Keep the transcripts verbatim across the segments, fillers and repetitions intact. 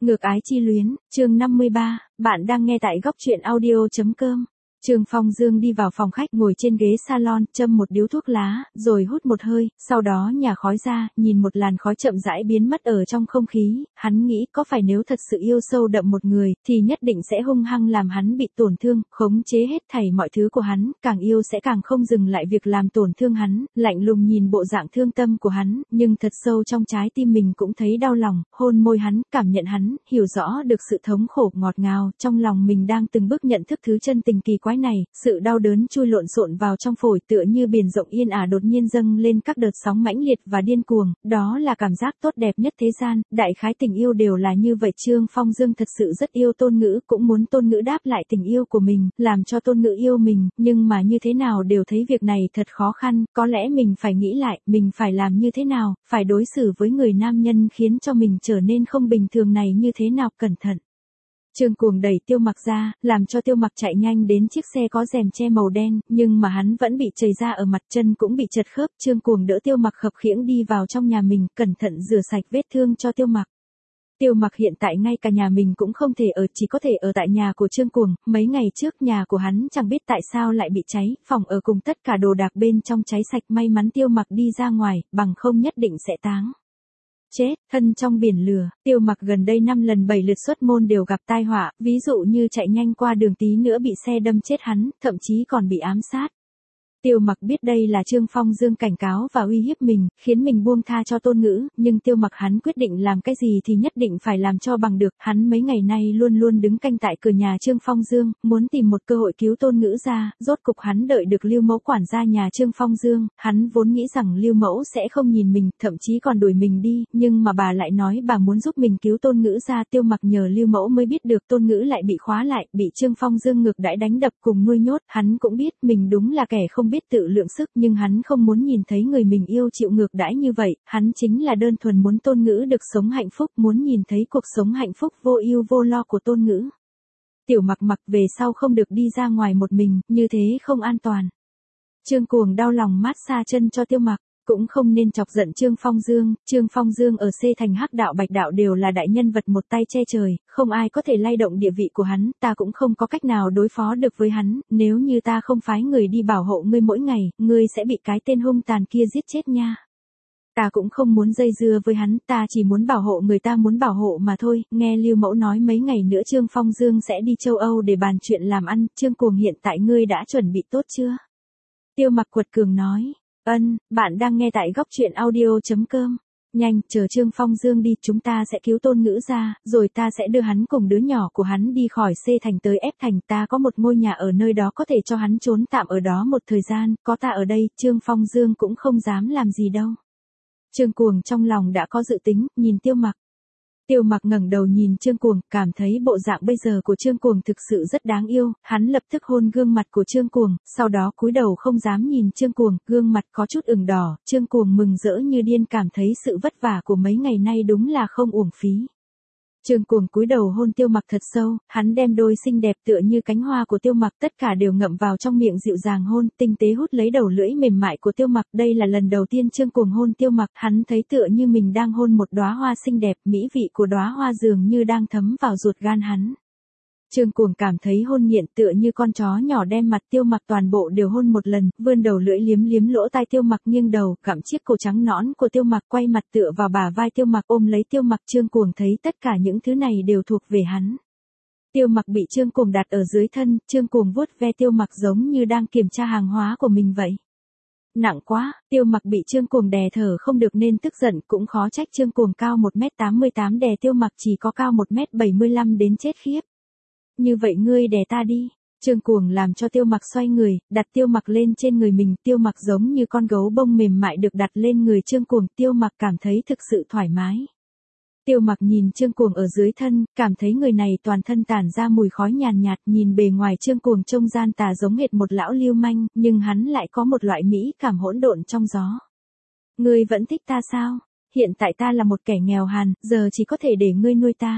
Ngược ái chi luyến, chương năm mươi ba, bạn đang nghe tại góc truyện audio.com. Trương Phong Dương đi vào phòng khách ngồi trên ghế salon, châm một điếu thuốc lá, rồi hút một hơi, sau đó nhả khói ra, nhìn một làn khói chậm rãi biến mất ở trong không khí, hắn nghĩ có phải nếu thật sự yêu sâu đậm một người, thì nhất định sẽ hung hăng làm hắn bị tổn thương, khống chế hết thảy mọi thứ của hắn, càng yêu sẽ càng không dừng lại việc làm tổn thương hắn, lạnh lùng nhìn bộ dạng thương tâm của hắn, nhưng thật sâu trong trái tim mình cũng thấy đau lòng, hôn môi hắn, cảm nhận hắn, hiểu rõ được sự thống khổ ngọt ngào, trong lòng mình đang từng bước nhận thức thứ chân tình kỳ quái này, sự đau đớn chui lộn xộn vào trong phổi tựa như biển rộng yên ả đột nhiên dâng lên các đợt sóng mãnh liệt và điên cuồng, đó là cảm giác tốt đẹp nhất thế gian, đại khái tình yêu đều là như vậy. Trương Phong Dương thật sự rất yêu Tôn Ngữ, cũng muốn Tôn Ngữ đáp lại tình yêu của mình, làm cho Tôn Ngữ yêu mình, nhưng mà như thế nào đều thấy việc này thật khó khăn, có lẽ mình phải nghĩ lại, mình phải làm như thế nào, phải đối xử với người nam nhân khiến cho mình trở nên không bình thường này như thế nào, cẩn thận. Trương Cuồng đẩy Tiêu Mặc ra, làm cho Tiêu Mặc chạy nhanh đến chiếc xe có rèm che màu đen, nhưng mà hắn vẫn bị chảy ra ở mặt, chân cũng bị chật khớp. Trương Cuồng đỡ Tiêu Mặc khập khiễng đi vào trong nhà mình, cẩn thận rửa sạch vết thương cho Tiêu Mặc. Tiêu Mặc hiện tại ngay cả nhà mình cũng không thể ở, chỉ có thể ở tại nhà của Trương Cuồng. Mấy ngày trước nhà của hắn chẳng biết tại sao lại bị cháy, phòng ở cùng tất cả đồ đạc bên trong cháy sạch, may mắn Tiêu Mặc đi ra ngoài, bằng không nhất định sẽ táng chết, thân trong biển lửa. Tiêu Mặc gần đây năm lần bảy lượt xuất môn đều gặp tai họa, ví dụ như chạy nhanh qua đường tí nữa bị xe đâm chết hắn, thậm chí còn bị ám sát. Tiêu Mặc biết đây là Trương Phong Dương cảnh cáo và uy hiếp mình, khiến mình buông tha cho Tôn Ngữ, nhưng Tiêu Mặc hắn quyết định làm cái gì thì nhất định phải làm cho bằng được, hắn mấy ngày nay luôn luôn đứng canh tại cửa nhà Trương Phong Dương, muốn tìm một cơ hội cứu Tôn Ngữ ra, rốt cục hắn đợi được Lưu Mẫu quản gia nhà Trương Phong Dương, hắn vốn nghĩ rằng Lưu Mẫu sẽ không nhìn mình, thậm chí còn đuổi mình đi, nhưng mà bà lại nói bà muốn giúp mình cứu Tôn Ngữ ra. Tiêu Mặc nhờ Lưu Mẫu mới biết được Tôn Ngữ lại bị khóa lại, bị Trương Phong Dương ngược đãi đánh đập cùng nuôi nhốt, hắn cũng biết mình đúng là kẻ không biết tự lượng sức, nhưng hắn không muốn nhìn thấy người mình yêu chịu ngược đãi như vậy, hắn chính là đơn thuần muốn Tôn Ngữ được sống hạnh phúc, muốn nhìn thấy cuộc sống hạnh phúc vô ưu vô lo của Tôn Ngữ. Tiểu Mặc Mặc về sau không được đi ra ngoài một mình, như thế không an toàn. Trương Cuồng đau lòng mát xa chân cho Tiêu Mặc. Cũng không nên chọc giận Trương Phong Dương, Trương Phong Dương ở C thành Hắc đạo Bạch đạo đều là đại nhân vật một tay che trời, không ai có thể lay động địa vị của hắn, ta cũng không có cách nào đối phó được với hắn, nếu như ta không phái người đi bảo hộ ngươi mỗi ngày, ngươi sẽ bị cái tên hung tàn kia giết chết nha. Ta cũng không muốn dây dưa với hắn, ta chỉ muốn bảo hộ người ta muốn bảo hộ mà thôi. Nghe Lưu Mẫu nói mấy ngày nữa Trương Phong Dương sẽ đi châu Âu để bàn chuyện làm ăn, Trương Cuồng hiện tại ngươi đã chuẩn bị tốt chưa? Tiêu Mặc quật cường nói. Ân, bạn đang nghe tại góc truyện audio.com. Nhanh, chờ Trương Phong Dương đi, chúng ta sẽ cứu Tôn Ngữ ra, rồi ta sẽ đưa hắn cùng đứa nhỏ của hắn đi khỏi C thành tới F thành, ta có một ngôi nhà ở nơi đó có thể cho hắn trốn tạm ở đó một thời gian, có ta ở đây, Trương Phong Dương cũng không dám làm gì đâu. Trương Cuồng trong lòng đã có dự tính, nhìn Tiêu Mặc. Tiêu Mặc ngẩng đầu nhìn Trương Cuồng, cảm thấy bộ dạng bây giờ của Trương Cuồng thực sự rất đáng yêu, hắn lập tức hôn gương mặt của Trương Cuồng, sau đó cúi đầu không dám nhìn Trương Cuồng, gương mặt có chút ửng đỏ, Trương Cuồng mừng rỡ như điên, cảm thấy sự vất vả của mấy ngày nay đúng là không uổng phí. Trương Cuồng cúi đầu hôn Tiêu Mặc thật sâu, hắn đem đôi xinh đẹp tựa như cánh hoa của Tiêu Mặc tất cả đều ngậm vào trong miệng dịu dàng hôn, tinh tế hút lấy đầu lưỡi mềm mại của Tiêu Mặc, đây là lần đầu tiên Trương Cuồng hôn Tiêu Mặc, hắn thấy tựa như mình đang hôn một đóa hoa xinh đẹp, mỹ vị của đóa hoa dường như đang thấm vào ruột gan hắn. Trương Cuồng cảm thấy hôn nghiện tựa như con chó nhỏ đem mặt Tiêu Mặc toàn bộ đều hôn một lần, vươn đầu lưỡi liếm liếm lỗ tai Tiêu Mặc, nghiêng đầu, gặm chiếc cổ trắng nõn của Tiêu Mặc, quay mặt tựa vào bả vai Tiêu Mặc, ôm lấy Tiêu Mặc. Trương Cuồng thấy tất cả những thứ này đều thuộc về hắn. Tiêu Mặc bị Trương Cuồng đặt ở dưới thân, Trương Cuồng vuốt ve Tiêu Mặc giống như đang kiểm tra hàng hóa của mình vậy. Nặng quá, Tiêu Mặc bị Trương Cuồng đè thở không được nên tức giận, cũng khó trách Trương Cuồng cao một mét tám mươi tám đè Tiêu Mặc chỉ có cao một mét bảy mươi lăm đến chết khiếp. Như vậy ngươi đè ta đi. Trương Cuồng làm cho Tiêu Mặc xoay người, đặt Tiêu Mặc lên trên người mình, Tiêu Mặc giống như con gấu bông mềm mại được đặt lên người Trương Cuồng, Tiêu Mặc cảm thấy thực sự thoải mái. Tiêu Mặc nhìn Trương Cuồng ở dưới thân, cảm thấy người này toàn thân tản ra mùi khói nhàn nhạt, nhìn bề ngoài Trương Cuồng trông gian tà giống hệt một lão lưu manh, nhưng hắn lại có một loại mỹ cảm hỗn độn trong gió. Ngươi vẫn thích ta sao? Hiện tại ta là một kẻ nghèo hàn, giờ chỉ có thể để ngươi nuôi ta.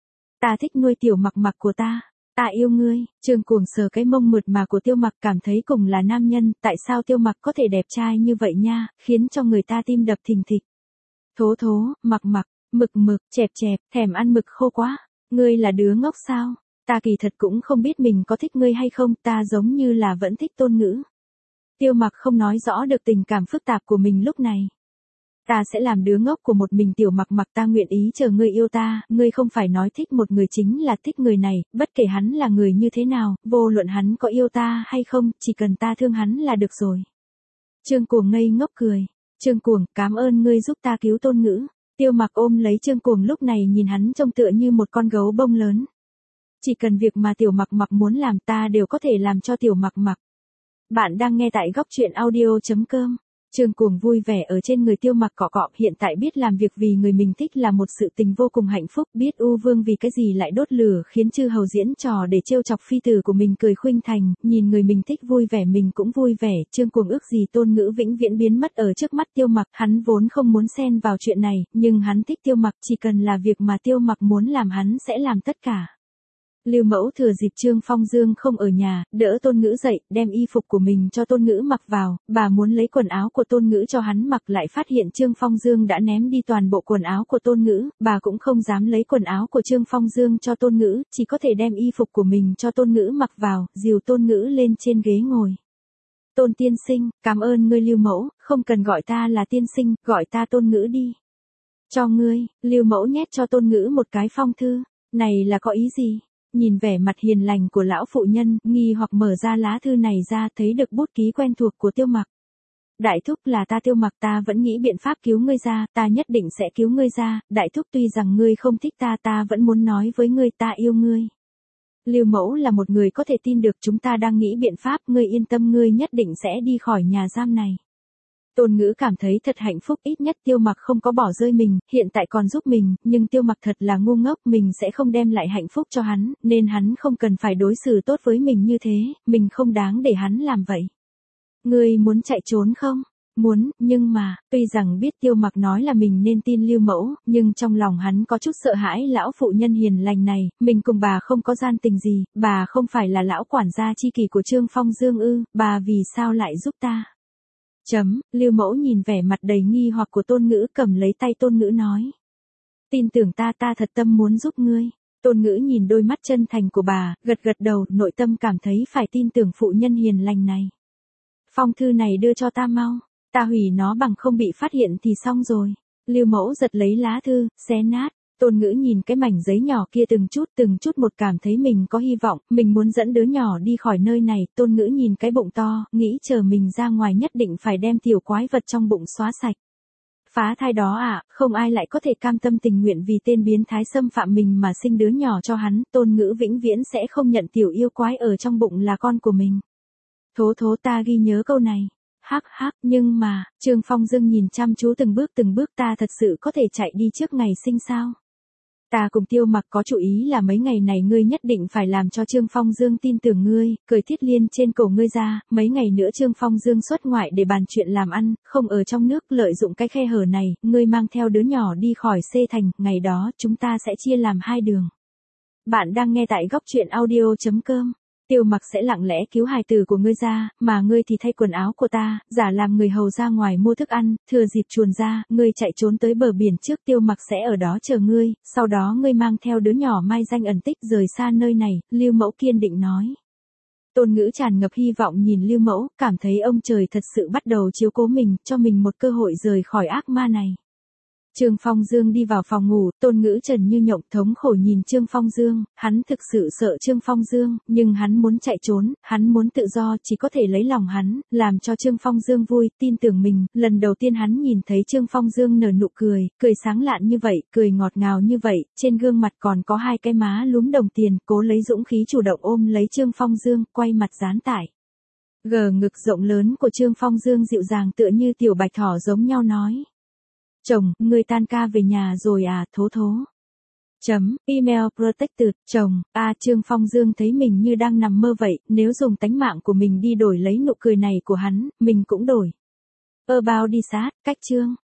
Ta thích nuôi Tiểu Mặc Mặc của ta. Ta yêu ngươi. Trương Cuồng sờ cái mông mượt mà của Tiêu Mặc, cảm thấy cùng là nam nhân, tại sao Tiêu Mặc có thể đẹp trai như vậy nha, khiến cho người ta tim đập thình thịch. Thố thố, Mặc Mặc, Mực mực, chẹp chẹp, thèm ăn mực khô quá. Ngươi là đứa ngốc sao? Ta kỳ thật cũng không biết mình có thích ngươi hay không, ta giống như là vẫn thích Tôn Ngữ. Tiêu Mặc không nói rõ được tình cảm phức tạp của mình lúc này. Ta sẽ làm đứa ngốc của một mình Tiểu Mặc Mặc, ta nguyện ý chờ ngươi yêu ta, ngươi không phải nói thích một người chính là thích người này, bất kể hắn là người như thế nào, vô luận hắn có yêu ta hay không, chỉ cần ta thương hắn là được rồi. Trương Cuồng ngây ngốc cười. Trương Cuồng, cảm ơn ngươi giúp ta cứu Tôn Ngữ. Tiêu Mặc ôm lấy Trương Cuồng lúc này nhìn hắn trông tựa như một con gấu bông lớn. Chỉ cần việc mà Tiểu Mặc Mặc muốn làm ta đều có thể làm cho Tiểu Mặc Mặc. Bạn đang nghe tại góc truyện audio chấm com. Trương Cuồng vui vẻ ở trên người Tiêu Mặc cọ cọ, hiện tại biết làm việc vì người mình thích là một sự tình vô cùng hạnh phúc, biết U Vương vì cái gì lại đốt lửa khiến chư hầu diễn trò để trêu chọc phi tử của mình cười khuynh thành, nhìn người mình thích vui vẻ mình cũng vui vẻ, Trương Cuồng ước gì Tôn Ngữ vĩnh viễn biến mất ở trước mắt Tiêu Mặc, hắn vốn không muốn xen vào chuyện này, nhưng hắn thích Tiêu Mặc, chỉ cần là việc mà Tiêu Mặc muốn làm hắn sẽ làm tất cả. Lưu Mẫu thừa dịp Trương Phong Dương không ở nhà, đỡ Tôn Ngữ dậy, đem y phục của mình cho Tôn Ngữ mặc vào, bà muốn lấy quần áo của Tôn Ngữ cho hắn mặc lại phát hiện Trương Phong Dương đã ném đi toàn bộ quần áo của Tôn Ngữ, bà cũng không dám lấy quần áo của Trương Phong Dương cho Tôn Ngữ, chỉ có thể đem y phục của mình cho Tôn Ngữ mặc vào, dìu Tôn Ngữ lên trên ghế ngồi. Tôn tiên sinh, cảm ơn ngươi Lưu Mẫu, không cần gọi ta là tiên sinh, gọi ta Tôn Ngữ đi. Cho ngươi, Lưu Mẫu nhét cho Tôn Ngữ một cái phong thư, này là có ý gì? Nhìn vẻ mặt hiền lành của lão phụ nhân, nghi hoặc mở ra lá thư này ra thấy được bút ký quen thuộc của Tiêu Mặc. Đại thúc là ta Tiêu Mặc, ta vẫn nghĩ biện pháp cứu ngươi ra, ta nhất định sẽ cứu ngươi ra, đại thúc tuy rằng ngươi không thích ta ta vẫn muốn nói với ngươi ta yêu ngươi. Lưu Mẫu là một người có thể tin được, chúng ta đang nghĩ biện pháp, ngươi yên tâm ngươi nhất định sẽ đi khỏi nhà giam này. Tôn Ngữ cảm thấy thật hạnh phúc, ít nhất Tiêu Mặc không có bỏ rơi mình, hiện tại còn giúp mình, nhưng Tiêu Mặc thật là ngu ngốc, mình sẽ không đem lại hạnh phúc cho hắn, nên hắn không cần phải đối xử tốt với mình như thế, mình không đáng để hắn làm vậy. Ngươi muốn chạy trốn không? Muốn, nhưng mà, tuy rằng biết Tiêu Mặc nói là mình nên tin Lưu Mẫu, nhưng trong lòng hắn có chút sợ hãi lão phụ nhân hiền lành này, mình cùng bà không có gian tình gì, bà không phải là lão quản gia chi kỷ của Trương Phong Dương ư, bà vì sao lại giúp ta? Chấm, Lưu Mẫu nhìn vẻ mặt đầy nghi hoặc của Tôn Ngữ cầm lấy tay Tôn Ngữ nói. Tin tưởng ta ta thật tâm muốn giúp ngươi. Tôn Ngữ nhìn đôi mắt chân thành của bà, gật gật đầu, nội tâm cảm thấy phải tin tưởng phụ nhân hiền lành này. Phong thư này đưa cho ta mau, ta hủy nó bằng không bị phát hiện thì xong rồi. Lưu Mẫu giật lấy lá thư, xé nát. Tôn Ngữ nhìn cái mảnh giấy nhỏ kia từng chút từng chút một cảm thấy mình có hy vọng, mình muốn dẫn đứa nhỏ đi khỏi nơi này, Tôn Ngữ nhìn cái bụng to, nghĩ chờ mình ra ngoài nhất định phải đem tiểu quái vật trong bụng xóa sạch. Phá thai đó à, không ai lại có thể cam tâm tình nguyện vì tên biến thái xâm phạm mình mà sinh đứa nhỏ cho hắn, Tôn Ngữ vĩnh viễn sẽ không nhận tiểu yêu quái ở trong bụng là con của mình. Thố thố ta ghi nhớ câu này. Hắc hắc, nhưng mà, Trương Phong Dương nhìn chăm chú từng bước từng bước, ta thật sự có thể chạy đi trước ngày sinh sao? Ta cùng Tiêu Mặc có chủ ý là mấy ngày này ngươi nhất định phải làm cho Trương Phong Dương tin tưởng ngươi, cởi thiết liên trên cổ ngươi ra, mấy ngày nữa Trương Phong Dương xuất ngoại để bàn chuyện làm ăn, không ở trong nước, lợi dụng cái khe hở này, ngươi mang theo đứa nhỏ đi khỏi C thành, ngày đó chúng ta sẽ chia làm hai đường. Bạn đang nghe tại góc truyện audio chấm com. Tiêu Mặc sẽ lặng lẽ cứu hài tử của ngươi ra, mà ngươi thì thay quần áo của ta, giả làm người hầu ra ngoài mua thức ăn, thừa dịp chuồn ra, ngươi chạy trốn tới bờ biển trước, Tiêu Mặc sẽ ở đó chờ ngươi, sau đó ngươi mang theo đứa nhỏ mai danh ẩn tích rời xa nơi này, Lưu Mẫu kiên định nói. Tôn Ngữ tràn ngập hy vọng nhìn Lưu Mẫu, cảm thấy ông trời thật sự bắt đầu chiếu cố mình, cho mình một cơ hội rời khỏi ác ma này. Trương Phong Dương đi vào phòng ngủ, Tôn Ngữ trần như nhộng thống khổ nhìn Trương Phong Dương, hắn thực sự sợ Trương Phong Dương, nhưng hắn muốn chạy trốn, hắn muốn tự do, chỉ có thể lấy lòng hắn, làm cho Trương Phong Dương vui, tin tưởng mình, lần đầu tiên hắn nhìn thấy Trương Phong Dương nở nụ cười, cười sáng lạn như vậy, cười ngọt ngào như vậy, trên gương mặt còn có hai cái má lúm đồng tiền, cố lấy dũng khí chủ động ôm lấy Trương Phong Dương, quay mặt dán tải. Gờ ngực rộng lớn của Trương Phong Dương dịu dàng tựa như tiểu bạch thỏ giống nhau nói. Chồng, người tan ca về nhà rồi à, thố thố. Chấm, email protected, chồng, a Trương Phong Dương thấy mình như đang nằm mơ vậy, nếu dùng tánh mạng của mình đi đổi lấy nụ cười này của hắn, mình cũng đổi. About đi sát, cách chương.